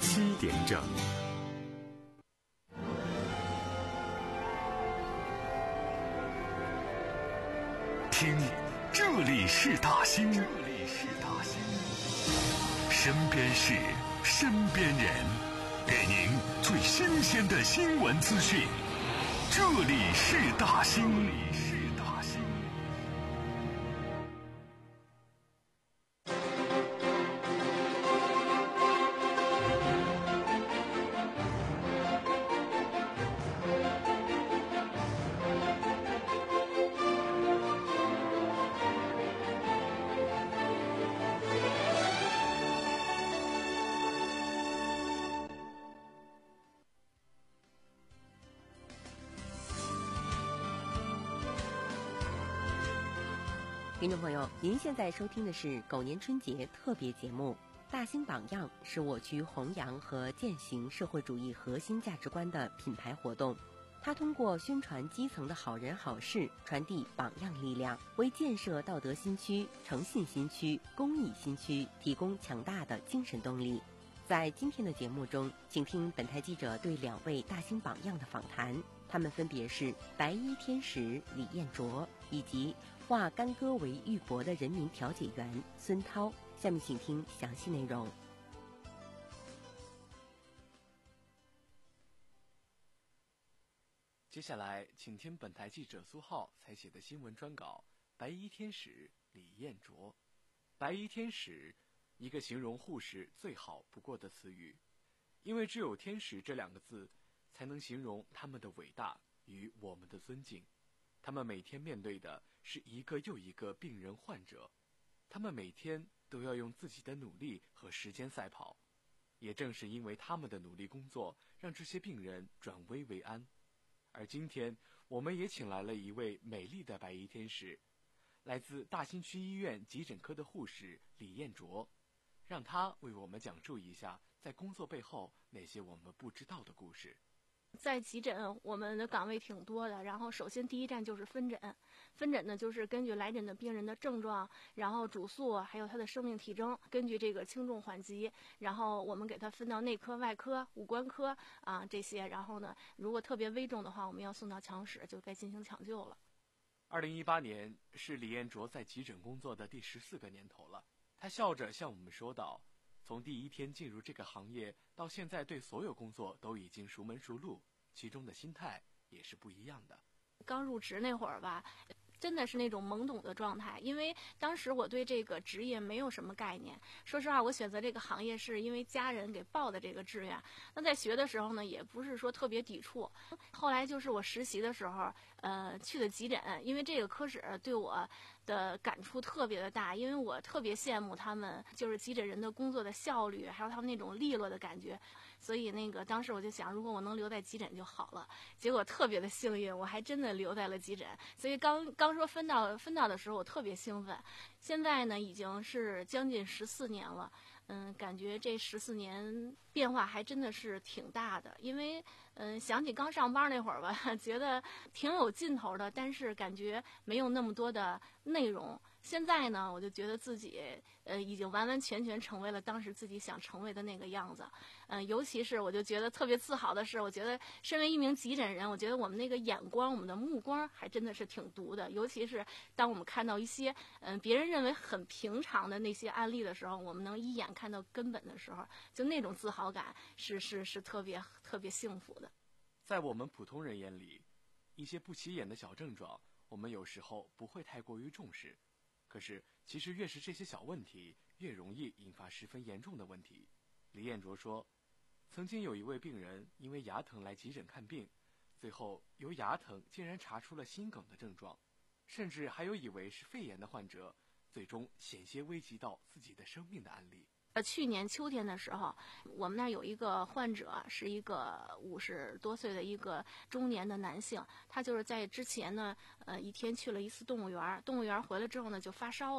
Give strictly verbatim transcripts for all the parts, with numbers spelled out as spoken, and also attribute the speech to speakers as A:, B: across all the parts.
A: 七点整。听，这里是大兴，这里是大兴，身边事，身边人，给您最新鲜的新闻资讯。这里是大兴，这里是大兴。
B: 听众朋友，您现在收听的是狗年春节特别节目《大兴榜样》，是我局弘扬和践行社会主义核心价值观的品牌活动。它通过宣传基层的好人好事，传递榜样力量，为建设道德新区、诚信新区、公益新区提供强大的精神动力。在今天的节目中，请听本台记者对两位大兴榜样的访谈，他们分别是白衣天使李彦卓以及化干戈为玉帛的人民调解员孙涛。下面请听详细内容。
C: 接下来请听本台记者苏浩采写的新闻专稿《白衣天使李彦卓》。白衣天使，一个形容护士最好不过的词语，因为只有天使这两个字才能形容他们的伟大与我们的尊敬。他们每天面对的是一个又一个病人患者，他们每天都要用自己的努力和时间赛跑，也正是因为他们的努力工作，让这些病人转危为安。而今天我们也请来了一位美丽的白衣天使，来自大兴区医院急诊科的护士李彦卓，让他为我们讲述一下在工作背后那些我们不知道的故事。
D: 在急诊我们的岗位挺多的，然后首先第一站就是分诊。分诊呢就是根据来诊的病人的症状，然后主诉还有他的生命体征，根据这个轻重缓急，然后我们给他分到内科、外科、五官科啊这些，然后呢如果特别危重的话，我们要送到抢室，就该进行抢救了。
C: 二零一八年是李彦卓在急诊工作的第十四个年头了，他笑着向我们说道，从第一天进入这个行业到现在，对所有工作都已经熟门熟路，其中的心态也是不一样的。
D: 刚入职那会儿吧，真的是那种懵懂的状态，因为当时我对这个职业没有什么概念。说实话，我选择这个行业是因为家人给报的这个志愿。那在学的时候呢，也不是说特别抵触。后来就是我实习的时候，呃，去的急诊，因为这个科室对我的感触特别的大，因为我特别羡慕他们就是急诊人的工作的效率，还有他们那种利落的感觉。所以那个当时我就想，如果我能留在急诊就好了。结果特别的幸运，我还真的留在了急诊。所以刚刚说分到分到的时候，我特别兴奋。现在呢，已经是将近十四年了。嗯，感觉这十四年变化还真的是挺大的。因为嗯，想起刚上班那会儿吧，觉得挺有劲头的，但是感觉没有那么多的内容。现在呢，我就觉得自己呃已经完完全全成为了当时自己想成为的那个样子。嗯、呃，尤其是我就觉得特别自豪的是，我觉得身为一名急诊人，我觉得我们那个眼光、我们的目光还真的是挺毒的。尤其是当我们看到一些嗯、呃、别人认为很平常的那些案例的时候，我们能一眼看到根本的时候，就那种自豪感是是是特别特别幸福的。
C: 在我们普通人眼里，一些不起眼的小症状，我们有时候不会太过于重视。可是其实越是这些小问题，越容易引发十分严重的问题。李彦卓说，曾经有一位病人因为牙疼来急诊看病，最后由牙疼竟然查出了心梗的症状，甚至还有以为是肺炎的患者，最终险些危及到自己的生命的案例。
D: 呃，去年秋天的时候，我们那儿有一个患者，是一个五十多岁的一个中年的男性，他就是在之前呢，呃，一天去了一次动物园，动物园回来之后呢，就发烧了，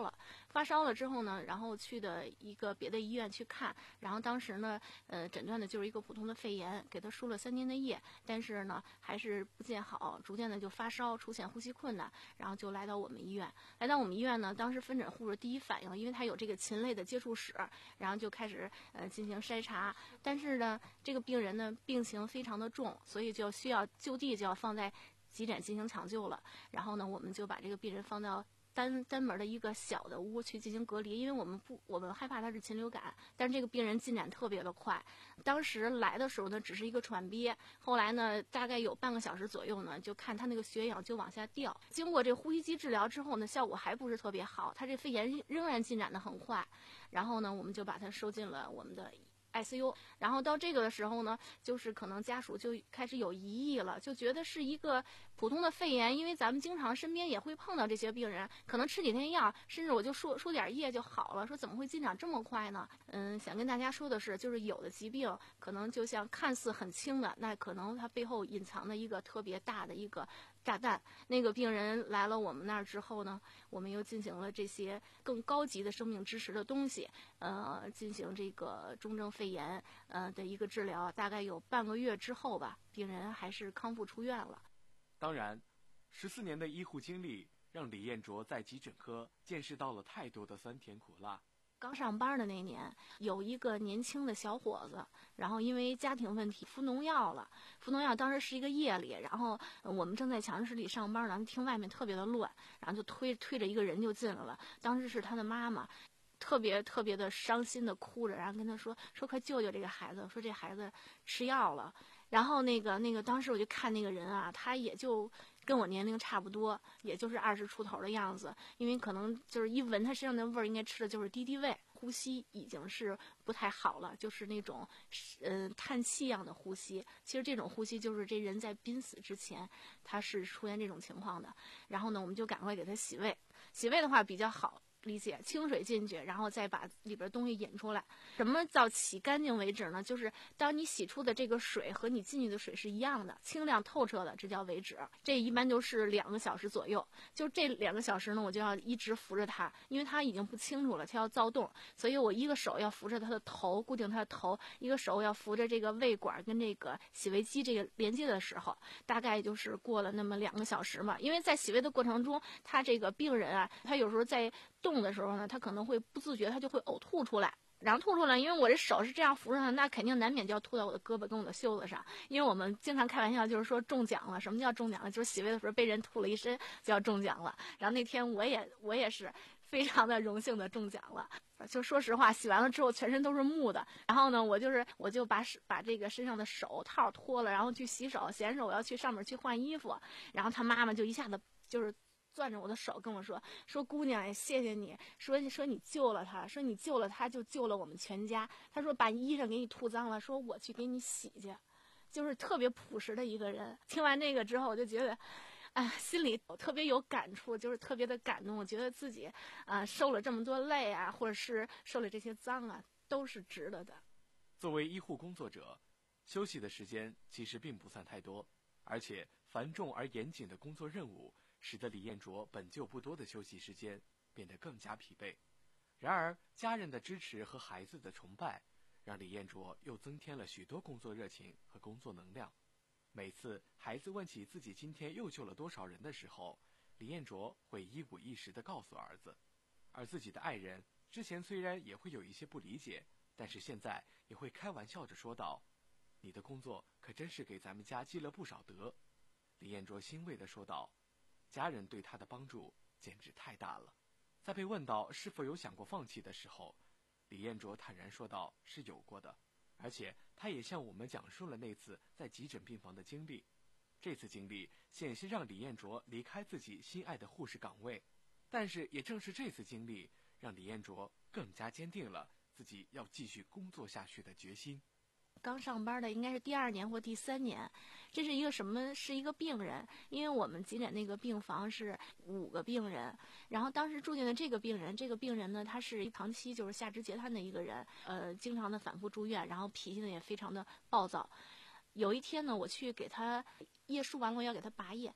D: 发烧了之后呢，然后去的一个别的医院去看，然后当时呢，呃，诊断的就是一个普通的肺炎，给他输了三天的液，但是呢，还是不见好，逐渐的就发烧，出现呼吸困难，然后就来到我们医院。来到我们医院呢，当时分诊护士第一反应，因为他有这个禽类的接触史，然后就开始呃进行筛查，但是呢，这个病人呢病情非常的重，所以就需要就地就要放在急诊进行抢救了。然后呢，我们就把这个病人放到单单门的一个小的屋去进行隔离，因为我们不，我们害怕他是禽流感，但是这个病人进展特别的快。当时来的时候呢，只是一个喘憋，后来呢，大概有半个小时左右呢，就看他那个血氧就往下掉。经过这呼吸机治疗之后呢，效果还不是特别好，他这肺炎仍然进展的很快。然后呢，我们就把他收进了我们的I C U， 然后到这个的时候呢，就是可能家属就开始有疑义了，就觉得是一个普通的肺炎，因为咱们经常身边也会碰到这些病人，可能吃几天药，甚至我就输输点液就好了，说怎么会进展这么快呢？嗯，想跟大家说的是，就是有的疾病可能就像看似很轻的，那可能它背后隐藏的一个特别大的一个炸弹。那个病人来了我们那儿之后呢，我们又进行了这些更高级的生命支持的东西，呃，进行这个重症肺炎呃的一个治疗，大概有半个月之后吧，病人还是康复出院了。
C: 当然，十四年的医护经历让李彦卓在急诊科见识到了太多的酸甜苦辣。
D: 刚上班的那年，有一个年轻的小伙子，然后因为家庭问题服农药了。服农药当时是一个夜里，然后我们正在强室里上班呢，听外面特别的乱，然后就推推着一个人就进来了。当时是他的妈妈，特别特别的伤心的哭着，然后跟他说说快救救这个孩子，说这孩子吃药了。然后那个那个当时我就看那个人啊，他也就跟我年龄差不多，也就是二十出头的样子，因为可能就是一闻他身上的味儿，应该吃的就是敌敌畏，呼吸已经是不太好了，就是那种嗯、呃、叹气一样的呼吸。其实这种呼吸就是这人在濒死之前他是出现这种情况的。然后呢，我们就赶快给他洗胃，洗胃的话比较好理解，清水进去，然后再把里边东西引出来。什么叫洗干净为止呢？就是当你洗出的这个水和你进去的水是一样的，清亮透彻的，这叫为止。这一般就是两个小时左右。就这两个小时呢，我就要一直扶着他，因为他已经不清楚了，他要躁动，所以我一个手要扶着他的头，固定他的头，一个手要扶着这个胃管跟这个洗胃机这个连接的时候，大概就是过了那么两个小时嘛。因为在洗胃的过程中，他这个病人啊，他有时候在动的时候呢，他可能会不自觉，他就会呕吐出来。然后吐出来，因为我这手是这样扶着的，那肯定难免就要吐到我的胳膊跟我的袖子上。因为我们经常开玩笑，就是说中奖了。什么叫中奖了？就是洗胃的时候被人吐了一身，就要中奖了。然后那天我也我也是非常的荣幸的中奖了。就说实话，洗完了之后全身都是木的。然后呢，我就是我就把把这个身上的手套脱了，然后去洗手。洗完手我要去上面去换衣服，然后他妈妈就一下子就是攥着我的手跟我说说姑娘，谢谢你，说说你救了他，说你救了他就救了我们全家。他说把衣裳给你吐脏了，说我去给你洗去。就是特别朴实的一个人。听完这个之后，我就觉得哎，心里特别有感触，就是特别的感动。我觉得自己啊、呃、受了这么多累啊，或者是受了这些脏啊，都是值得的。
C: 作为医护工作者，休息的时间其实并不算太多，而且繁重而严谨的工作任务使得李彦卓本就不多的休息时间变得更加疲惫。然而，家人的支持和孩子的崇拜，让李彦卓又增添了许多工作热情和工作能量。每次孩子问起自己今天又救了多少人的时候，李彦卓会一五一十地告诉儿子。而自己的爱人之前虽然也会有一些不理解，但是现在也会开玩笑着说道：“你的工作可真是给咱们家积了不少德。”李彦卓欣慰地说道：“家人对他的帮助简直太大了。”在被问到是否有想过放弃的时候，李彦卓坦然说道：“是有过的。”而且他也向我们讲述了那次在急诊病房的经历。这次经历险些让李彦卓离开自己心爱的护士岗位，但是也正是这次经历，让李彦卓更加坚定了自己要继续工作下去的决心。
D: 刚上班的应该是第二年或第三年，这是一个什么？是一个病人，因为我们急诊那个病房是五个病人，然后当时住进的这个病人，这个病人呢，他是长期就是下肢截瘫的一个人，呃，经常的反复住院，然后脾气呢也非常的暴躁。有一天呢，我去给他叶输完了，我要给他拔叶。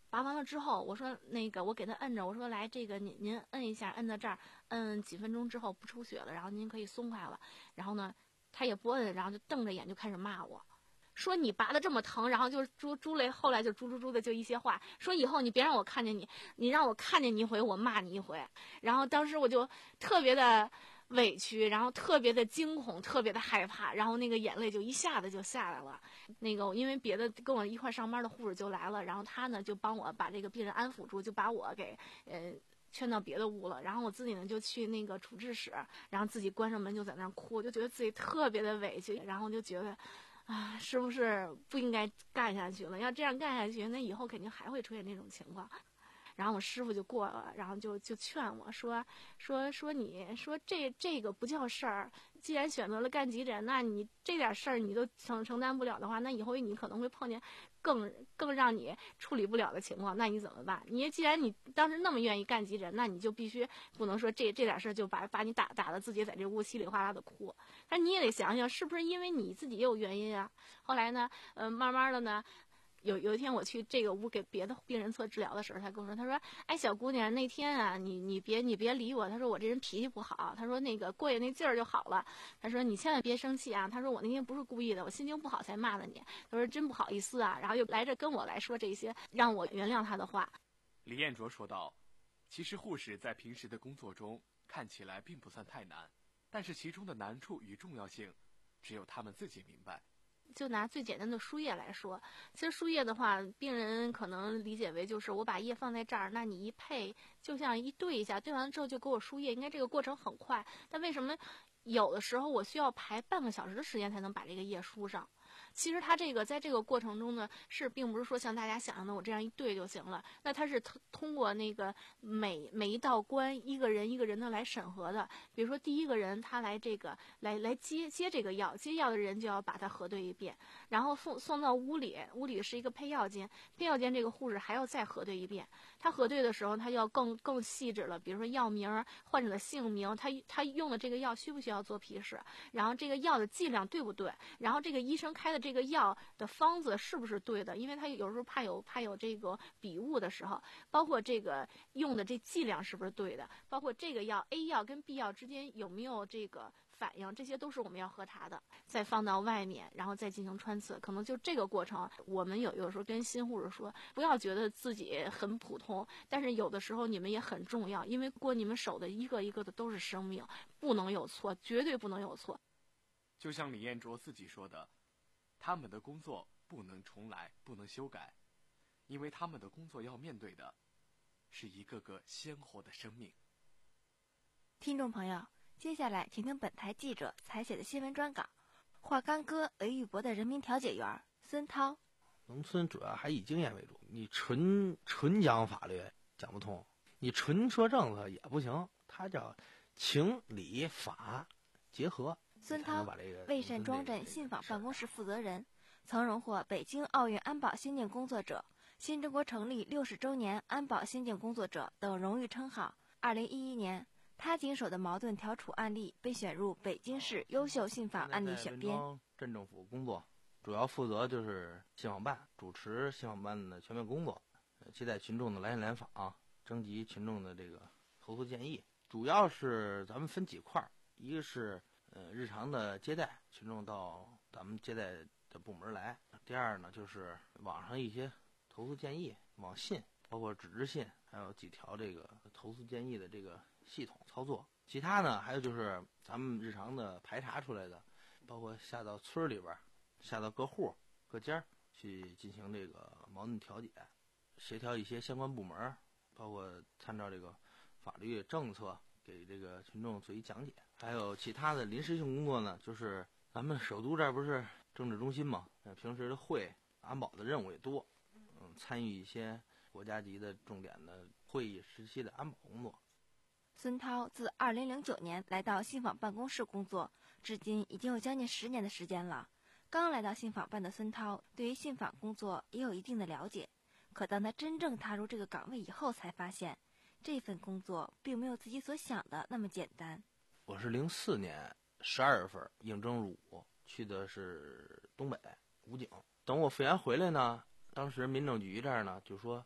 D: 拔完了之后，我说那个我给他摁着，我说来这个您您摁一下，摁到这儿，摁几分钟之后不出血了，然后您可以松快了。然后呢，他也不摁，然后就瞪着眼就开始骂我，说你拔的这么疼，然后就猪猪类，后来就猪猪猪的就一些话，说以后你别让我看见你，你让我看见你一回，我骂你一回。然后当时我就特别的委屈，然后特别的惊恐，特别的害怕，然后那个眼泪就一下子就下来了。那个因为别的跟我一块上班的护士就来了，然后他呢就帮我把这个病人安抚住，就把我给呃劝到别的屋了。然后我自己呢就去那个处置室，然后自己关上门就在那儿哭，就觉得自己特别的委屈，然后就觉得啊，是不是不应该干下去了？要这样干下去，那以后肯定还会出现这种情况。然后我师傅就过了，然后就就劝我说说说你说这这个不叫事儿，既然选择了干急诊，那你这点事儿你都承承担不了的话，那以后你可能会碰见更更让你处理不了的情况，那你怎么办？你既然你当时那么愿意干急诊，那你就必须不能说这这点事儿就把把你打打的自己在这屋稀里哗啦的哭。但你也得想想，是不是因为你自己也有原因啊？后来呢，呃，慢慢的呢。有有一天我去这个屋给别的病人做治疗的时候，他跟我说，他说，哎，小姑娘，那天啊，你你别你别理我，他说我这人脾气不好，他说那个过去那劲儿就好了，他说你千万别生气啊，他说我那天不是故意的，我心情不好才骂的你，他说真不好意思啊，然后又来这跟我来说这些让我原谅他的话。
C: 李彦卓说道，其实护士在平时的工作中看起来并不算太难，但是其中的难处与重要性只有他们自己明白。
D: 就拿最简单的输液来说，其实输液的话，病人可能理解为就是我把液放在这儿，那你一配就像一对一下，对完了之后就给我输液，应该这个过程很快。但为什么有的时候我需要排半个小时的时间才能把这个液输上？其实它这个在这个过程中呢，是并不是说像大家想象的我这样一对就行了，那它是通通过那个每每一道关一个人一个人的来审核的。比如说第一个人他来这个来来接接这个药，接药的人就要把它核对一遍，然后送送到屋里，屋里是一个配药间，配药间这个护士还要再核对一遍。他核对的时候，他要更更细致了，比如说药名、患者的姓名，他他用的这个药需不需要做批示，然后这个药的剂量对不对，然后这个医生开的这个药的方子是不是对的，因为他有时候怕有怕有这个笔误的时候，包括这个用的这剂量是不是对的，包括这个药 A 药跟 B 药之间有没有这个反应，这些都是我们要核查的，再放到外面，然后再进行穿刺。可能就这个过程，我们有有时候跟新护士说，不要觉得自己很普通，但是有的时候你们也很重要，因为过你们手的一个一个的都是生命，不能有错，绝对不能有错。
C: 就像李彦卓自己说的，他们的工作不能重来，不能修改，因为他们的工作要面对的是一个个鲜活的生命。
E: 听众朋友，接下来请听本台记者采写的新闻专稿，华冈哥韦玉博的人民调解员孙涛。
F: 农村主要还以经验为主，你纯纯讲法律讲不通，你纯说政策也不行，它叫情理法结合。
E: 孙涛，魏善庄镇信访办公室负责人，曾荣获北京奥运安保先进工作者、新中国成立六十周年安保先进工作者等荣誉称号。二零一一年，他经手的矛盾调处案例被选入北京市优秀信访案例选编。
F: 镇政府工作主要负责就是信访办，主持信访办的全面工作，接待群众的来信来访，征集群众的这个投诉建议。主要是咱们分几块，一个是呃日常的接待，群众到咱们接待的部门来。第二呢，就是网上一些投诉建议，网信包括纸质信，还有几条这个投诉建议的这个系统操作。其他呢，还有就是咱们日常的排查出来的，包括下到村里边，下到各户各家去进行这个矛盾调解，协调一些相关部门，包括参照这个法律政策给这个群众做一讲解。还有其他的临时性工作呢，就是咱们首都这儿不是政治中心嘛，平时的会安保的任务也多，嗯，参与一些国家级的重点的会议时期的安保工作。
E: 孙涛自二零零九年来到信访办公室工作，至今已经有将近十年的时间了。刚来到信访办的孙涛，对于信访工作也有一定的了解。可当他真正踏入这个岗位以后，才发现这份工作并没有自己所想的那么简单。
F: 我是零四年十二月份应征入伍，去的是东北武警。等我复员回来呢，当时民政局这儿呢就说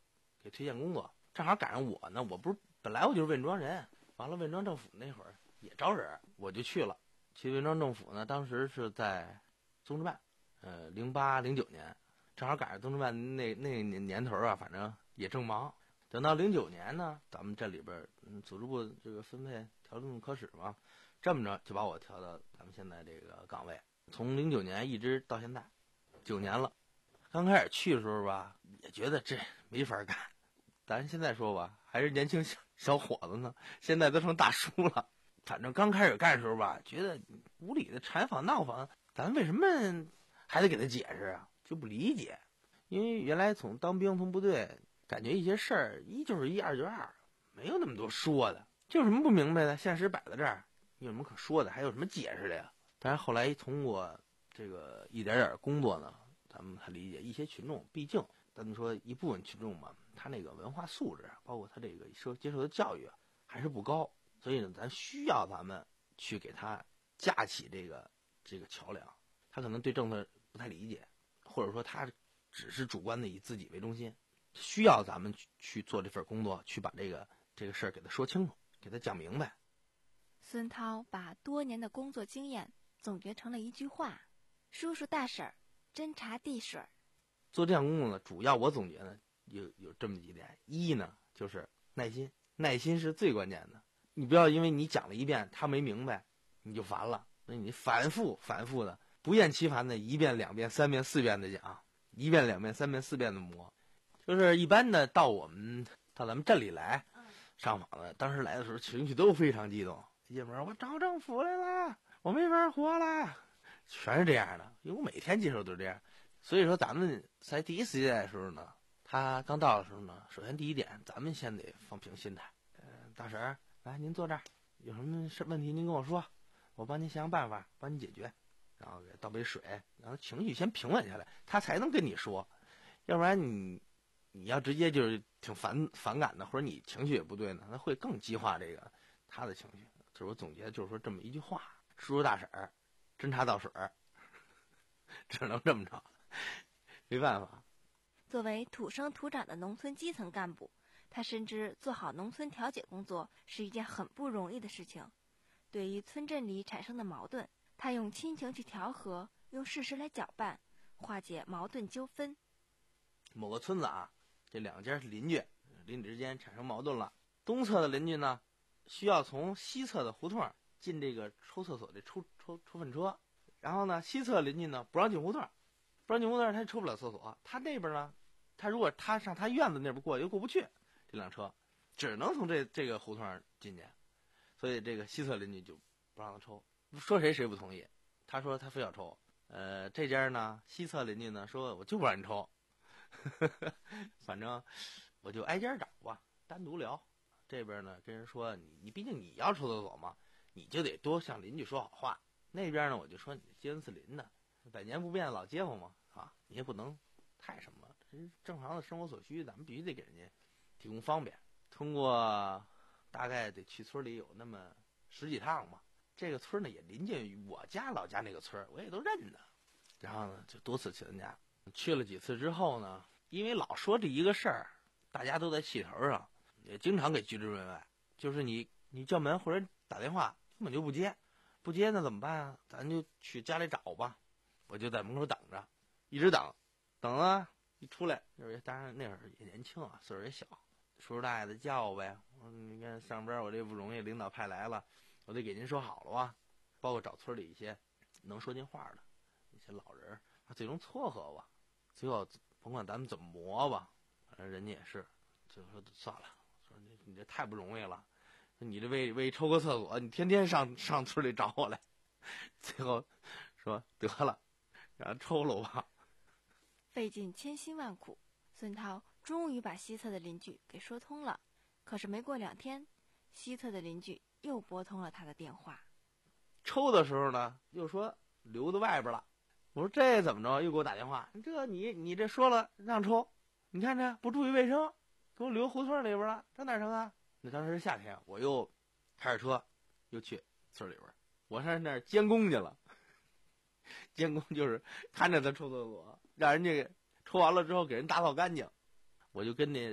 F: 给推荐工作，正好赶上我呢，我不是本来我就是魏庄人，完了魏庄政府那会儿也招人，我就去了。去魏庄政府呢，当时是在综治办，呃，零八零九年，正好赶上综治办那那年年头啊，反正也正忙。等到零九年呢，咱们这里边嗯组织部这个分配调动科室嘛，这么着就把我调到咱们现在这个岗位，从零九年一直到现在，九年了。刚开始去的时候吧，也觉得这没法干，咱现在说吧，还是年轻小小伙子呢，现在都成大叔了。反正刚开始干的时候吧，觉得无理的缠访闹访，咱为什么还得给他解释啊？就不理解，因为原来从当兵从部队，感觉一些事儿一就是一，二就是二，没有那么多说的。这有什么不明白的？现实摆在这儿，有什么可说的？还有什么解释的呀？但是后来通过这个一点点工作呢，咱们才理解一些群众，毕竟咱们说一部分群众嘛，他那个文化素质，包括他这个受接受的教育还是不高，所以呢，咱需要咱们去给他架起这个这个桥梁。他可能对政策不太理解，或者说他只是主观的以自己为中心，需要咱们去去做这份工作，去把这个这个事儿给他说清楚，给他讲明白。
E: 孙涛把多年的工作经验总结成了一句话：叔叔大婶儿斟茶递水。
F: 做这项工作呢，主要我总结呢有有这么几点：一呢就是耐心，耐心是最关键的。你不要因为你讲了一遍他没明白你就烦了，那你反复反复的不厌其烦的一遍两遍三遍四遍的讲，一遍两遍三遍四遍的磨。就是一般的到我们到咱们镇里来上访的，当时来的时候情绪都非常激动，一进门我找政府来了，我没法活了，全是这样的。因为我每天接受都是这样，所以说咱们在第一次接待的时候呢，他刚到的时候呢，首先第一点，咱们先得放平心态。呃，大婶儿，来您坐这儿，有什么事问题您跟我说，我帮您想想办法，帮你解决。然后给倒杯水，然后情绪先平稳下来，他才能跟你说。要不然你你要直接就是挺反反感的，或者你情绪也不对呢，那会更激化这个他的情绪。就是我总结，就是说这么一句话：叔叔大婶儿，斟茶倒水儿，只能这么着，没办法。
E: 作为土生土长的农村基层干部，他深知做好农村调解工作是一件很不容易的事情。对于村镇里产生的矛盾，他用亲情去调和，用事实来搅拌，化解矛盾纠纷。
F: 某个村子啊，这两家是邻居，邻里之间产生矛盾了。东侧的邻居呢，需要从西侧的胡同进这个抽厕所的抽抽抽粪车，然后呢，西侧邻居呢不让进胡同，不让进胡同，他抽不了厕所。他那边呢，他如果他上他院子那边过又过不去，这辆车只能从这这个胡同进去，所以这个西侧邻居就不让他抽，说谁谁不同意。他说他非要抽，呃，这家呢西侧邻居呢说我就不让你抽。反正我就挨家找吧，单独聊。这边呢跟人说你你毕竟你要抽厕所嘛，你就得多向邻居说好话。那边呢我就说你街坊四邻的，百年不变的老街坊嘛，啊，你也不能太什么了，这是正常的生活所需，咱们必须得给人家提供方便。通过大概得去村里有那么十几趟吧，这个村呢也临近于我家老家那个村，我也都认得。然后呢就多次去人家。去了几次之后呢，因为老说这一个事儿，大家都在气头上，也经常给拒之门外。就是你你叫门或者打电话根本就不接，不接那怎么办啊？咱就去家里找吧。我就在门口等着，一直等，等啊一出来，就是当然那会儿也年轻啊，岁数也小，叔叔大爷的叫呗。我说你看上边我这不容易，领导派来了，我得给您说好了啊。包括找村里一些能说进话的一些老人，最终撮合吧。最后甭管咱们怎么磨吧，反正人家也是，就说算了，说你你这太不容易了，你这为为抽个厕所，你天天上上村里找我来，最后说得了，让他抽了吧。
E: 费尽千辛万苦，孙涛终于把西侧的邻居给说通了。可是没过两天，西侧的邻居又拨通了他的电话。
F: 抽的时候呢，又说留在外边了。我说这怎么着？又给我打电话，这你你这说了让抽，你看这不注意卫生，给我留胡同里边了，这哪成啊？那当时是夏天，我又开着车又去村里边，我上那儿监工去了。监工就是看着他抽厕所，让人家抽完了之后给人打扫干净。我就跟那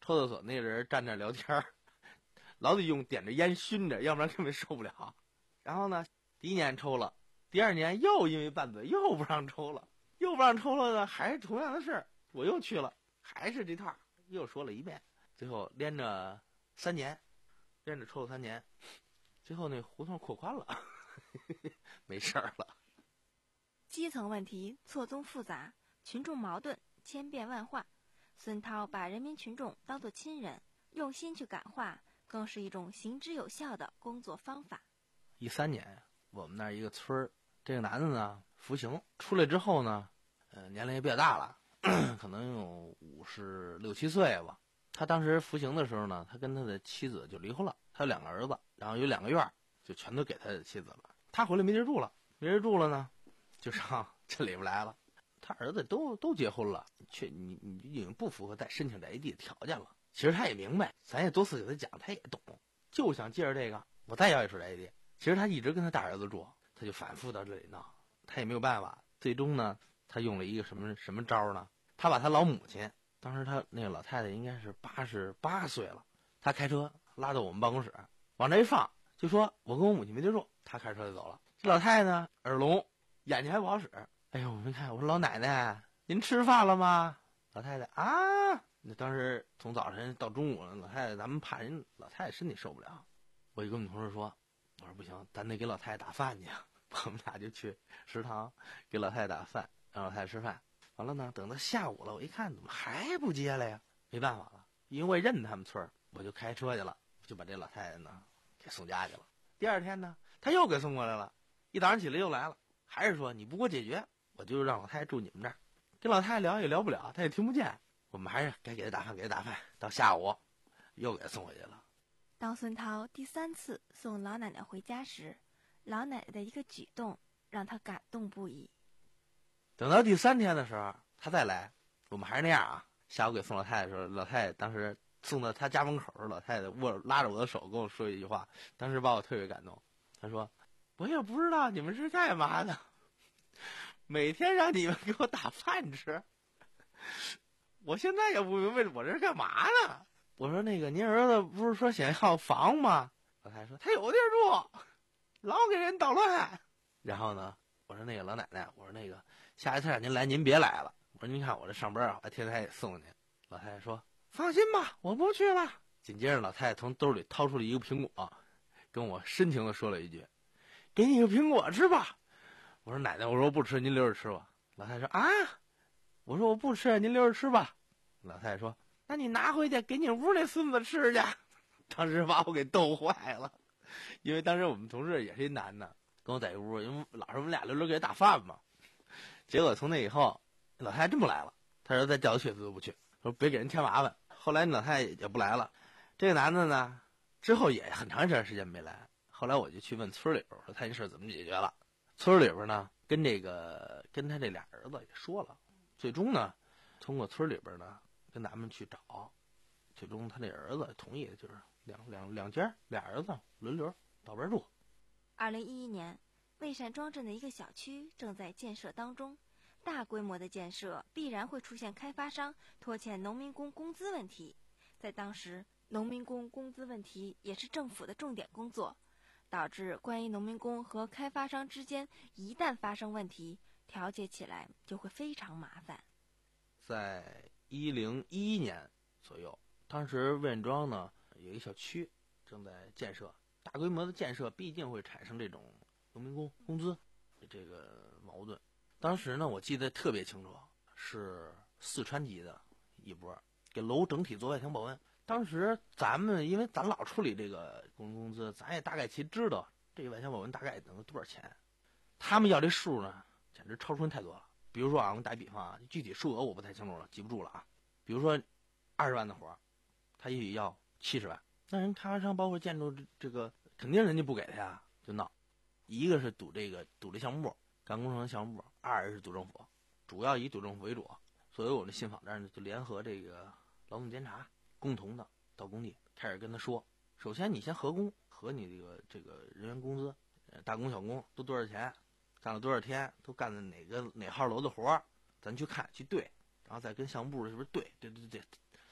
F: 抽厕所那人站那聊天，老得用点着烟熏着，要不然根本受不了。然后呢，第一年抽了，第二年又因为拌嘴又不让抽了，又不让抽了呢，还是同样的事儿，我又去了，还是这套，又说了一遍，最后连着三年，连着抽了三年，最后那胡同扩宽了，没事儿了。
E: 基层问题错综复杂，群众矛盾千变万化，孙涛把人民群众当作亲人，用心去感化，更是一种行之有效的工作方法。
F: 一三年，我们那儿一个村儿，这个男的呢服刑出来之后呢，呃，年龄也比较大了，可能有五十六七岁吧。他当时服刑的时候呢，他跟他的妻子就离婚了，他有两个儿子，然后有两个院儿，就全都给他的妻子了。他回来没地儿住了，没地儿住了呢，就上这里边来了。他儿子都都结婚了，却你你已经不符合再申请宅基地的条件了。其实他也明白，咱也多次给他讲，他也懂，就想借着这个，我再要一处宅基地。其实他一直跟他大儿子住，他就反复到这里闹，他也没有办法。最终呢，他用了一个什么什么招呢？他把他老母亲，当时他那个老太太应该是八十八岁了，他开车拉到我们办公室，往这一放，就说我跟我母亲没地住，他开车就走了。这老太太呢，耳聋，眼睛还不好使。哎呦，我没看，我说老奶奶，您吃饭了吗？老太太啊，那当时从早晨到中午了，老太太咱们怕人老太太身体受不了，我就跟我们同事说，我说不行，咱得给老太太打饭去。我们俩就去食堂给老太太打饭，让老太太吃饭。完了呢，等到下午了，我一看怎么还不接来呀？没办法了，因为我也认他们村儿，我就开车去了，就把这老太太呢给送家去了。第二天呢，他又给送过来了，一早上起来又来了，还是说你不给我解决，我就让老太太住你们这儿。跟老太太聊也聊不了，她也听不见，我们还是该给她打饭，给她打饭。到下午又给她送回去了。
E: 当孙涛第三次送老奶奶回家时，老奶奶的一个举动让他感动不已。
F: 等到第三天的时候，他再来，我们还是那样啊。下午给送老太太的时候，老太太当时送到他家门口，老太太握拉着我的手跟我说一句话，当时把我特别感动。他说：“我也不知道你们是干嘛的，每天让你们给我打饭吃，我现在也不明白我这是干嘛呢。”我说：“那个您儿子不是说想要房吗？”老太太说：“他有地儿住，老给人捣乱。”然后呢，我说：“那个老奶奶，我说那个下一次让您来，您别来了。我说您看我这上班啊，我天天还得送您。”老太太说：“放心吧，我不去了。”紧接着，老太太从兜里掏出了一个苹果，跟我深情地说了一句：“给你个苹果吃吧。”我说：“奶奶，我说我不吃，您留着吃吧。”老太太说：“啊！”我说：“我不吃，您留着吃吧。”老太太说：“那你拿回去给你屋那孙子吃去。”当时把我给逗坏了，因为当时我们同事也是一男的，跟我在一屋，因为老是我们俩轮流给他打饭嘛。结果从那以后，老太太真不来了。他说再叫他去他都不去，说别给人添麻烦。后来老太太也不来了。这个男的呢，之后也很长一段时间没来。后来我就去问村里边，说他这事怎么解决了。村里边呢，跟这个跟他这俩儿子也说了，最终呢，通过村里边呢跟咱们去找，最终他这儿子同意，就是两两两家俩儿子轮流到边住。
E: 二零一一年，蔚山庄镇的一个小区正在建设当中，大规模的建设必然会出现开发商拖欠农民工工资问题。在当时，农民工工资问题也是政府的重点工作，导致关于农民工和开发商之间一旦发生问题，调解起来就会非常麻烦。
F: 在一零一一年左右，当时魏院庄呢有一个小区正在建设，大规模的建设必定会产生这种农民工工资这个矛盾。当时呢，我记得特别清楚，是四川籍的一波给楼整体做外墙保温。当时咱们因为咱老处理这个工人工资，咱也大概其知道这个外墙保温大概能多少钱。他们要这数呢，简直超出人太多了。比如说啊，我们打比方啊，具体数额我不太清楚了，记不住了啊。比如说二十万的活，他也许要七十万，那人开发商包括建筑这个肯定人家不给他呀，就闹。一个是赌这个赌这项目部，干工程项目部；二是赌政府，主要以赌政府为主。所以我们的信访站呢，就联合这个劳动监察，共同的到工地开始跟他说：首先你先核工，核你这个这个人员工资，大工小工都多少钱，干了多少天，都干的哪个哪号楼的活，咱去看去对，然后再跟项目部是不是对对对对，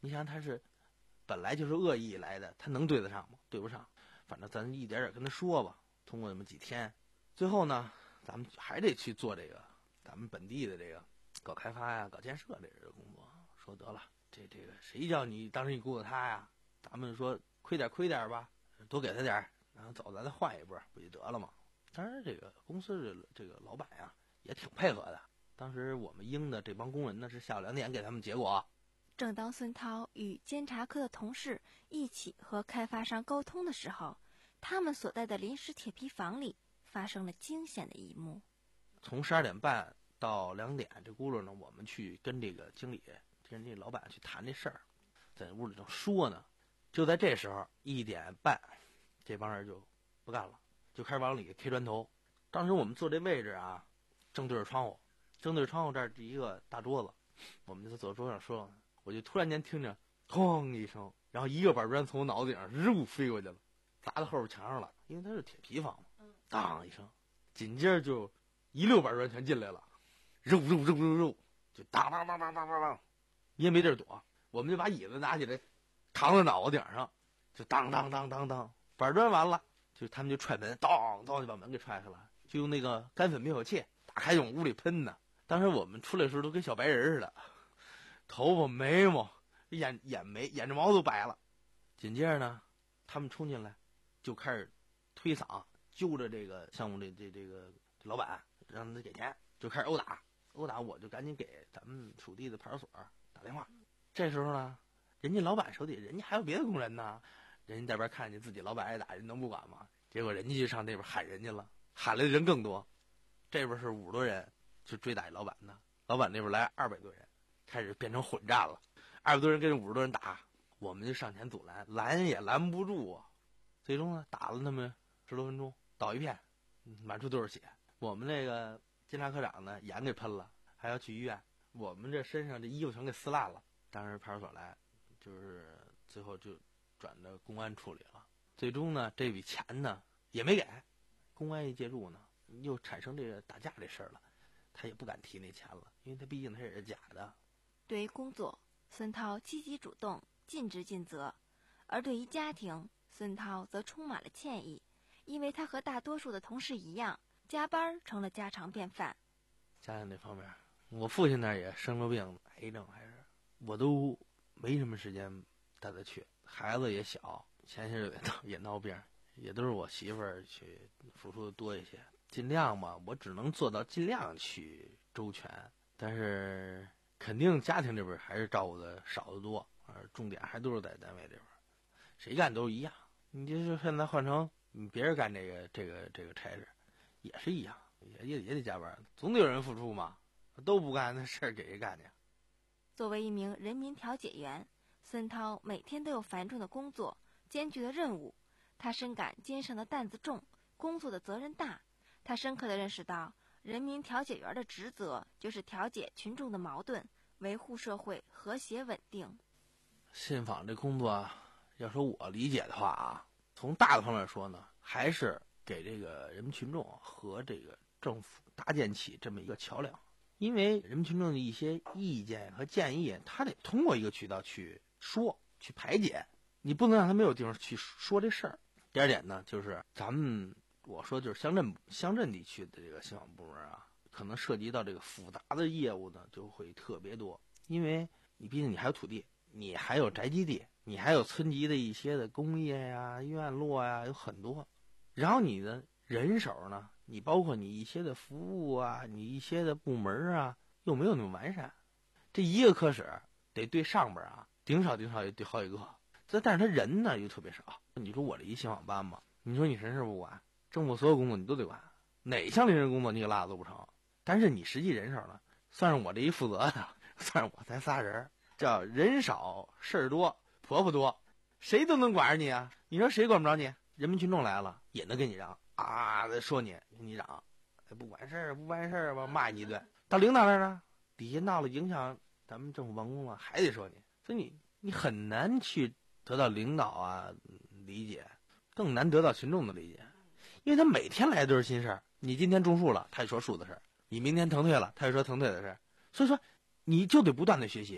F: 你想他是本来就是恶意来的，他能对得上吗？对不上。反正咱一点点跟他说吧，通过那么几天，最后呢，咱们还得去做这个咱们本地的这个搞开发呀、搞建设这个工作。说得了，这这个谁叫你当时你雇的他呀？咱们说亏点亏点吧，多给他点，然后走咱再换一波，不就得了吗？当然，这个公司的这个老板呀也挺配合的。当时我们应的这帮工人呢是下午两点给他们结果。
E: 正当孙涛与监察科的同事一起和开发商沟通的时候，他们所在的临时铁皮房里发生了惊险的一幕。
F: 从十二点半到两点，这轱辘呢，我们去跟这个经理、跟这老板去谈这事儿，在屋里头说呢。就在这时候，一点半，这帮人就不干了，就开始往里 K 砖头。当时我们坐这位置啊，正对着窗户，正对着窗户这儿是一个大桌子，我们就坐桌上说，我就突然间听着哐一声，然后一个板砖从我脑子顶上日飞过去了，砸到后边墙上了，因为它是铁皮房嘛，当一声，紧接着就一溜板砖全进来了，肉肉肉肉肉，就当当当当当当当，你也没地儿躲，我们就把椅子拿起来扛在脑袋顶上，就当当当当当，板砖完了，就他们就踹门，当当就把门给踹开了，就用那个干粉灭火器打开往屋里喷呢。当时我们出来的时候都跟小白人似的，头发眉毛眼眼眉眼睫毛都白了。紧接着呢，他们冲进来就开始推搡揪着这个项目这这这个这老板，让他给钱，就开始殴打殴打。我就赶紧给咱们属地的派出所打电话。这时候呢，人家老板手底人家还有别的工人呢，人家这边看见自己老板挨打，人能不管吗？结果人家就上那边喊人家了，喊来的人更多，这边是五十多人就追打老板呢，老板那边来二百多人，开始变成混战了，二百多人跟五十多人打，我们就上前阻拦，拦也拦不住啊。最终呢，打了那么十多分钟，倒一片，满处都是血。我们那个监察科长呢，眼给喷了，还要去医院。我们这身上这衣服全给撕烂了。当时派出所来，就是最后就转到公安处理了。最终呢，这笔钱呢也没给，公安一介入呢，又产生这个打架这事儿了，他也不敢提那钱了，因为他毕竟他也是假的。
E: 对于工作，孙涛积极主动，尽职尽责；而对于家庭，孙涛则充满了歉意，因为他和大多数的同事一样，加班成了家常便饭。
F: 家庭这方面，我父亲那儿也生了病，癌症还是，我都没什么时间带他去，孩子也小，前些日子也闹病，也都是我媳妇儿去付出的多一些，尽量吧，我只能做到尽量去周全，但是肯定家庭这边还是照顾的少得多，而重点还都是在单位这边，谁干都一样。你就是现在换成你别人干这个这个这个差事，也是一样，也也也得加班，总得有人付出嘛，都不干那事儿给谁干去？
E: 作为一名人民调解员，孙涛每天都有繁重的工作、艰巨的任务，他深感肩上的担子重，工作的责任大。他深刻地认识到，人民调解员的职责就是调解群众的矛盾，维护社会和谐稳定。
F: 信访这工作啊，要说我理解的话啊，从大的方面说呢，还是给这个人民群众和这个政府搭建起这么一个桥梁。因为人民群众的一些意见和建议，他得通过一个渠道去说、去排解，你不能让他没有地方去说这事儿。第二点呢，就是咱们我说就是乡镇乡镇地区的这个信访部门啊，可能涉及到这个复杂的业务呢，就会特别多。因为你毕竟你还有土地，你还有宅基地，你还有村级的一些的工业呀、院落呀，有很多。然后你的人手呢，你包括你一些的服务啊，你一些的部门啊，又没有那么完善。这一个科室得对上边啊，顶少顶少也得好几个。这但是他人呢又特别少。你说我这一信访班嘛，你说你什么事不管，政府所有工作你都得管，哪项临时工作你给落都不成。但是你实际人手呢，算是我这一负责的，算是我才仨人，叫人少事儿多，婆婆多，谁都能管着你啊。你说谁管不着你？人民群众来了也能跟你嚷啊，说你跟你嚷，不管事儿不办事儿吧，骂你一顿。到领导那儿呢，底下闹了影响咱们政府办公了，还得说你。所以你你很难去得到领导啊理解，更难得到群众的理解，因为他每天来的都是新事儿。你今天种树了，他就说树的事儿；你明天腾退了，他就说腾退的事儿。所以说，你就得不断的学习。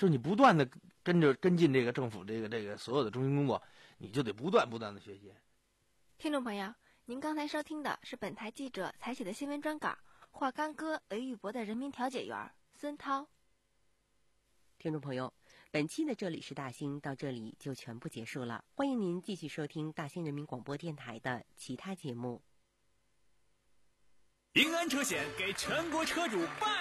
F: 是你不断的跟着跟进这个政府这个这个所有的中心工作，你就得不断不断的学习。
E: 听众朋友，您刚才收听的是本台记者采写的新闻专稿，华干戈为玉帛的人民调解员孙涛。
B: 听众朋友，本期的这里是大兴到这里就全部结束了，欢迎您继续收听大兴人民广播电台的其他节目。
G: 平安车险给全国车主办